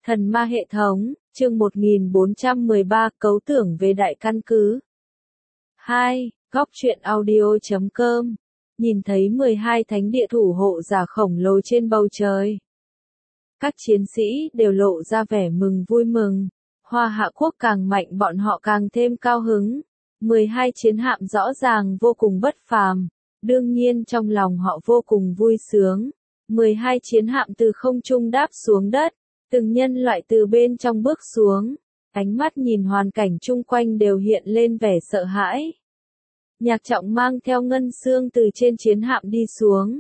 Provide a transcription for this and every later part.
Thần ma hệ thống, chương 1413, cấu tưởng về đại căn cứ. 2. Góc truyện audio.com. Nhìn thấy 12 thánh địa thủ hộ giả khổng lồ trên bầu trời. Các chiến sĩ đều lộ ra vẻ mừng vui mừng. Hoa Hạ Quốc càng mạnh bọn họ càng thêm cao hứng. 12 chiến hạm rõ ràng vô cùng bất phàm. Đương nhiên trong lòng họ vô cùng vui sướng. 12 chiến hạm từ không trung đáp xuống đất. Từng nhân loại từ bên trong bước xuống, ánh mắt nhìn hoàn cảnh chung quanh đều hiện lên vẻ sợ hãi. Nhạc Trọng mang theo Ngân Xương từ trên chiến hạm đi xuống.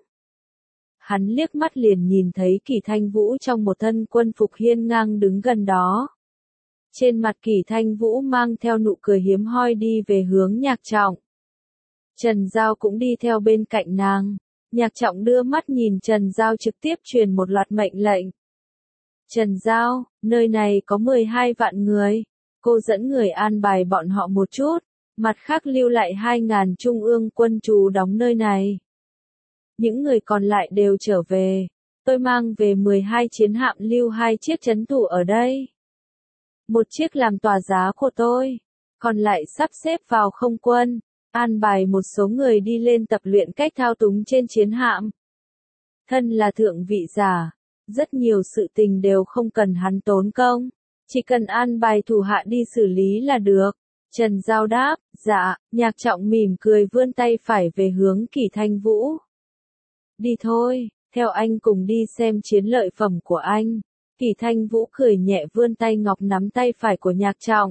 Hắn liếc mắt liền nhìn thấy Kỷ Thanh Vũ trong một thân quân phục hiên ngang đứng gần đó. Trên mặt Kỷ Thanh Vũ mang theo nụ cười hiếm hoi đi về hướng Nhạc Trọng. Trần Giao cũng đi theo bên cạnh nàng. Nhạc Trọng đưa mắt nhìn Trần Giao trực tiếp truyền một loạt mệnh lệnh. Trần Giao, nơi này có 12 vạn người. Cô dẫn người an bài bọn họ một chút. Mặt khác lưu lại 2.000 trung ương quân trú đóng nơi này. Những người còn lại đều trở về. Tôi mang về 12 chiến hạm lưu 2 chiếc trấn thủ ở đây. Một chiếc làm tòa giá của tôi. Còn lại sắp xếp vào không quân. An bài một số người đi lên tập luyện cách thao túng trên chiến hạm. Thân là thượng vị giả. Rất nhiều sự tình đều không cần hắn tốn công, chỉ cần an bài thủ hạ đi xử lý là được. Trần Giao đáp, dạ. Nhạc Trọng mỉm cười vươn tay phải về hướng Kỷ Thanh Vũ. Đi thôi, theo anh cùng đi xem chiến lợi phẩm của anh. Kỷ Thanh Vũ cười nhẹ vươn tay ngọc nắm tay phải của Nhạc Trọng.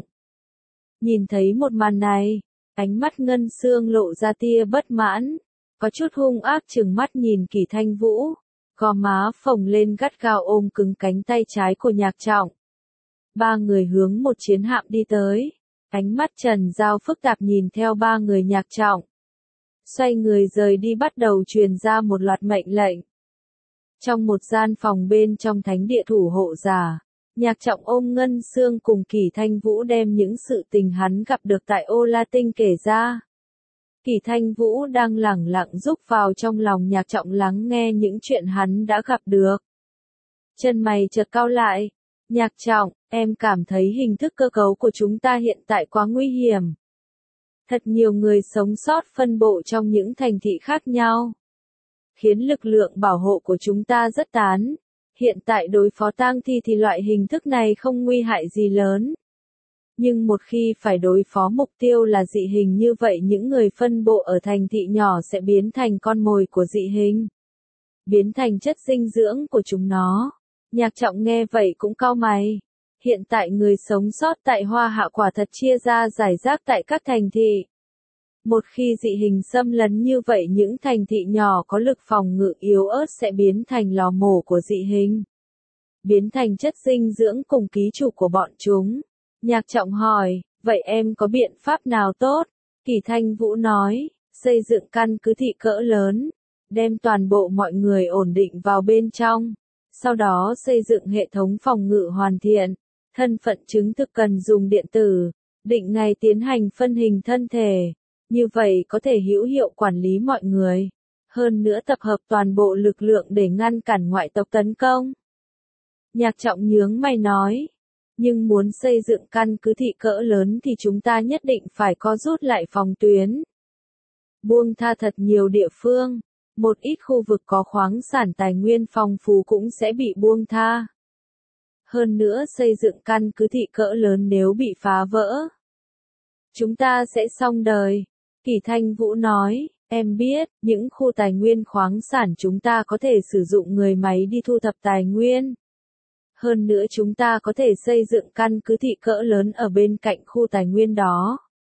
Nhìn thấy một màn này, ánh mắt Ngân Xương lộ ra tia bất mãn, có chút hung ác trừng mắt nhìn Kỷ Thanh Vũ. Gò má phồng lên gắt gao ôm cứng cánh tay trái của Nhạc Trọng. Ba người hướng một chiến hạm đi tới. Ánh mắt Trần Giao phức tạp nhìn theo ba người Nhạc Trọng. Xoay người rời đi bắt đầu truyền ra một loạt mệnh lệnh. Trong một gian phòng bên trong thánh địa thủ hộ giả, Nhạc Trọng ôm Ngân Xương cùng Kỷ Thanh Vũ đem những sự tình hắn gặp được tại Ô La Tinh kể ra. Kỷ Thanh Vũ đang lẳng lặng rúc vào trong lòng Nhạc Trọng lắng nghe những chuyện hắn đã gặp được. Chân mày chợt cau lại. Nhạc Trọng, em cảm thấy hình thức cơ cấu của chúng ta hiện tại quá nguy hiểm. Thật nhiều người sống sót phân bộ trong những thành thị khác nhau. Khiến lực lượng bảo hộ của chúng ta rất tán. Hiện tại đối phó tang thi thì loại hình thức này không nguy hại gì lớn. Nhưng một khi phải đối phó mục tiêu là dị hình như vậy những người phân bộ ở thành thị nhỏ sẽ biến thành con mồi của dị hình. Biến thành chất dinh dưỡng của chúng nó. Nhạc Trọng nghe vậy cũng cau mày. Hiện tại người sống sót tại Hoa Hạ quả thật chia ra rải rác tại các thành thị. Một khi dị hình xâm lấn như vậy những thành thị nhỏ có lực phòng ngự yếu ớt sẽ biến thành lò mổ của dị hình. Biến thành chất dinh dưỡng cùng ký chủ của bọn chúng. Nhạc Trọng hỏi, vậy em có biện pháp nào tốt? Kỷ Thanh Vũ nói, xây dựng căn cứ thị cỡ lớn, đem toàn bộ mọi người ổn định vào bên trong, sau đó xây dựng hệ thống phòng ngự hoàn thiện, thân phận chứng thực cần dùng điện tử, định ngày tiến hành phân hình thân thể, như vậy có thể hữu hiệu quản lý mọi người, hơn nữa tập hợp toàn bộ lực lượng để ngăn cản ngoại tộc tấn công. Nhạc Trọng nhướng mày nói. Nhưng muốn xây dựng căn cứ thị cỡ lớn thì chúng ta nhất định phải có rút lại phòng tuyến. Buông tha thật nhiều địa phương, một ít khu vực có khoáng sản tài nguyên phong phú cũng sẽ bị buông tha. Hơn nữa xây dựng căn cứ thị cỡ lớn nếu bị phá vỡ, chúng ta sẽ xong đời. Kỷ Thanh Vũ nói, em biết, những khu tài nguyên khoáng sản chúng ta có thể sử dụng người máy đi thu thập tài nguyên. Hơn nữa chúng ta có thể xây dựng căn cứ thị cỡ lớn ở bên cạnh khu tài nguyên đó.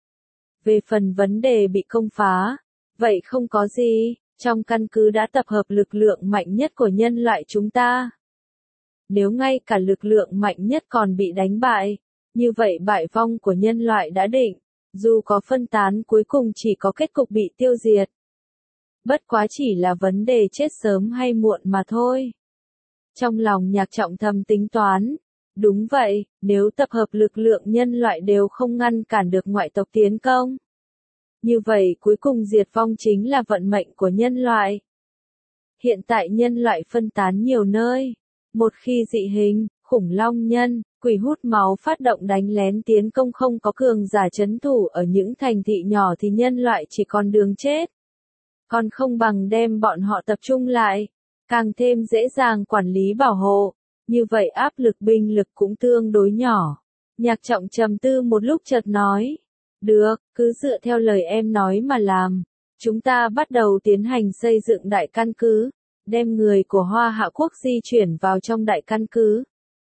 Về phần vấn đề bị công phá, vậy không có gì, trong căn cứ đã tập hợp lực lượng mạnh nhất của nhân loại chúng ta. Nếu ngay cả lực lượng mạnh nhất còn bị đánh bại, như vậy bại vong của nhân loại đã định, dù có phân tán cuối cùng chỉ có kết cục bị tiêu diệt. Bất quá chỉ là vấn đề chết sớm hay muộn mà thôi. Trong lòng Nhạc Trọng thầm tính toán. Đúng vậy, nếu tập hợp lực lượng nhân loại đều không ngăn cản được ngoại tộc tiến công. Như vậy cuối cùng diệt vong chính là vận mệnh của nhân loại. Hiện tại nhân loại phân tán nhiều nơi. Một khi dị hình, khủng long nhân, quỷ hút máu phát động đánh lén tiến công không có cường giả trấn thủ ở những thành thị nhỏ thì nhân loại chỉ còn đường chết. Còn không bằng đem bọn họ tập trung lại, càng thêm dễ dàng quản lý bảo hộ, như vậy áp lực binh lực cũng tương đối nhỏ. Nhạc Trọng trầm tư một lúc chợt nói, được, cứ dựa theo lời em nói mà làm. Chúng ta bắt đầu tiến hành xây dựng đại căn cứ, đem người của Hoa Hạ Quốc di chuyển vào trong đại căn cứ.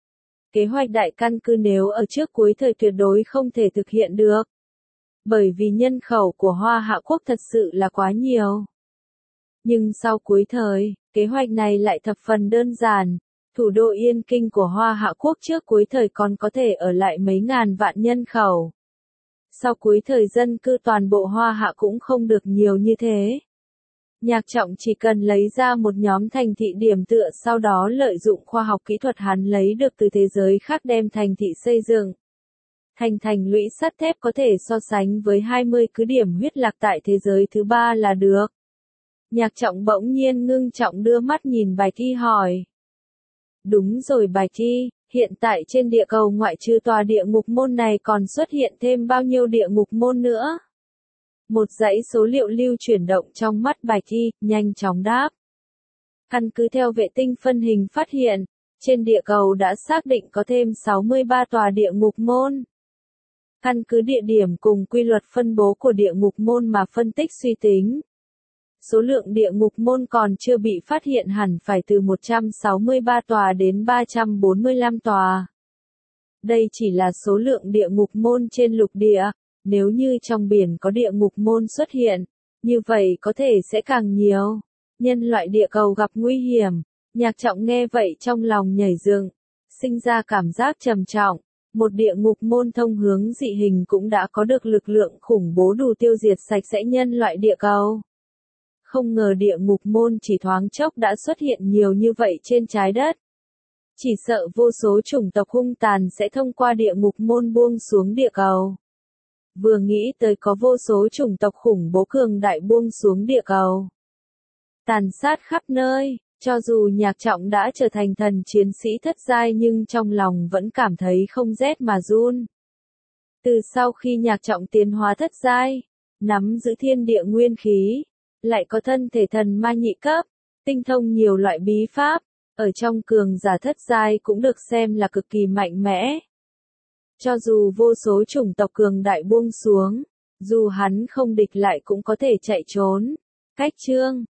Kế hoạch đại căn cứ nếu ở trước cuối thời tuyệt đối không thể thực hiện được. Bởi vì nhân khẩu của Hoa Hạ Quốc thật sự là quá nhiều. Nhưng sau cuối thời, kế hoạch này lại thập phần đơn giản. Thủ đô Yên Kinh của Hoa Hạ Quốc trước cuối thời còn có thể ở lại mấy ngàn vạn nhân khẩu. Sau cuối thời dân cư toàn bộ Hoa Hạ cũng không được nhiều như thế. Nhạc Trọng chỉ cần lấy ra một nhóm thành thị điểm tựa, sau đó lợi dụng khoa học kỹ thuật hắn lấy được từ thế giới khác đem thành thị xây dựng. Thành lũy sắt thép có thể so sánh với 20 cứ điểm huyết lạc tại thế giới thứ ba là được. Nhạc Trọng bỗng nhiên ngưng trọng đưa mắt nhìn Bạch Y hỏi. Đúng rồi Bạch Y, hiện tại trên địa cầu ngoại trừ tòa địa ngục môn này còn xuất hiện thêm bao nhiêu địa ngục môn nữa? Một dãy số liệu lưu chuyển động trong mắt Bạch Y, nhanh chóng đáp. Căn cứ theo vệ tinh phân hình phát hiện, trên địa cầu đã xác định có thêm 63 tòa địa ngục môn. Căn cứ địa điểm cùng quy luật phân bố của địa ngục môn mà phân tích suy tính. Số lượng địa ngục môn còn chưa bị phát hiện hẳn phải từ 163 tòa đến 345 tòa. Đây chỉ là số lượng địa ngục môn trên lục địa, nếu như trong biển có địa ngục môn xuất hiện, như vậy có thể sẽ càng nhiều. Nhân loại địa cầu gặp nguy hiểm, Nhạc Trọng nghe vậy trong lòng nhảy dựng, sinh ra cảm giác trầm trọng. Một địa ngục môn thông hướng dị hình cũng đã có được lực lượng khủng bố đủ tiêu diệt sạch sẽ nhân loại địa cầu. Không ngờ địa ngục môn chỉ thoáng chốc đã xuất hiện nhiều như vậy trên trái đất. Chỉ sợ vô số chủng tộc hung tàn sẽ thông qua địa ngục môn buông xuống địa cầu. Vừa nghĩ tới có vô số chủng tộc khủng bố cường đại buông xuống địa cầu. Tàn sát khắp nơi, cho dù Nhạc Trọng đã trở thành thần chiến sĩ thất giai nhưng trong lòng vẫn cảm thấy không rét mà run. Từ sau khi Nhạc Trọng tiến hóa thất giai, nắm giữ thiên địa nguyên khí, lại có thân thể thần ma nhị cấp, tinh thông nhiều loại bí pháp, ở trong cường giả thất giai cũng được xem là cực kỳ mạnh mẽ. Cho dù vô số chủng tộc cường đại buông xuống, dù hắn không địch lại cũng có thể chạy trốn. Cách chương